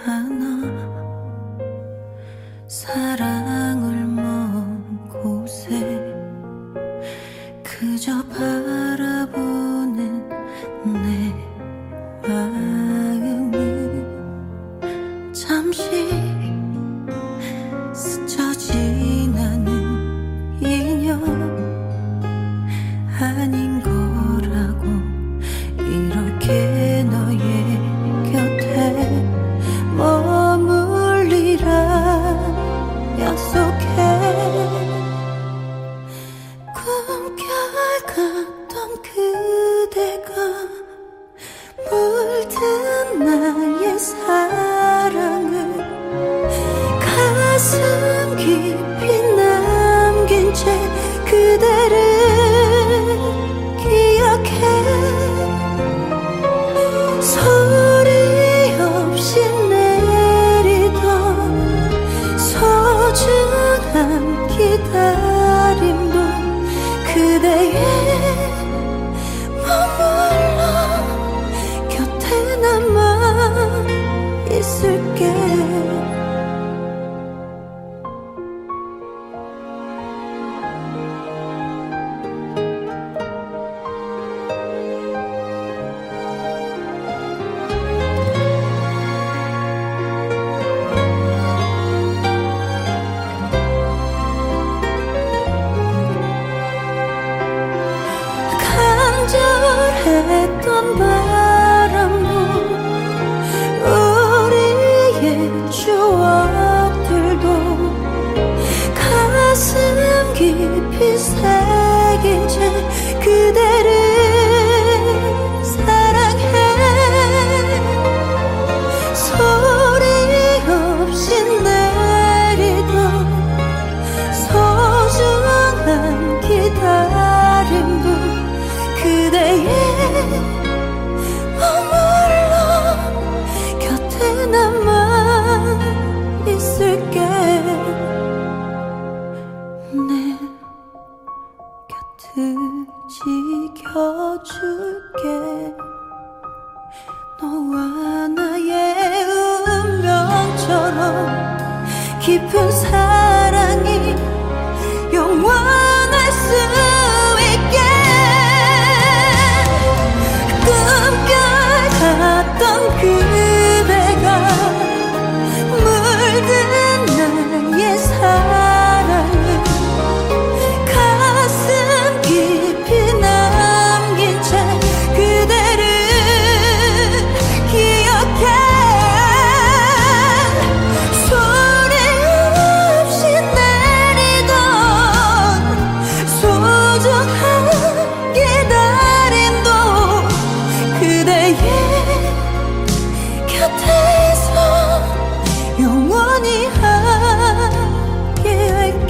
않아. 사랑을 먼 곳에 그저 바라보는 내 마음은 잠시 스쳐 지나는 인연 아닌 거라고 이렇게 너의 곁에 머물리라 약속해. 꿈결 같던 그대가 물든 나의 사랑을 가슴 깊이 남긴 채 그대를 기억해. 소리 없이 내리던 소중한 기다림도 그대의 머물러 곁에 남아 있을게. 간절했던 바람도 우리의 추억들도 가슴 깊이 새긴 채 그대를 사랑해. 소리 없이 내리던 소중한 기다림도 그대의 머물러 곁에 남아 있을게. 내 곁을 지켜줄게. 너와 나의 운명처럼 깊은 사랑이 영원할 수 있게. 꿈결 같던 그대가 물든 나의 사랑을 가슴 깊이 남긴 채 그대를 기억해. 소리 없이 내리던 소중한 기다림도 그대의 곁에서 영원히 함께 할게.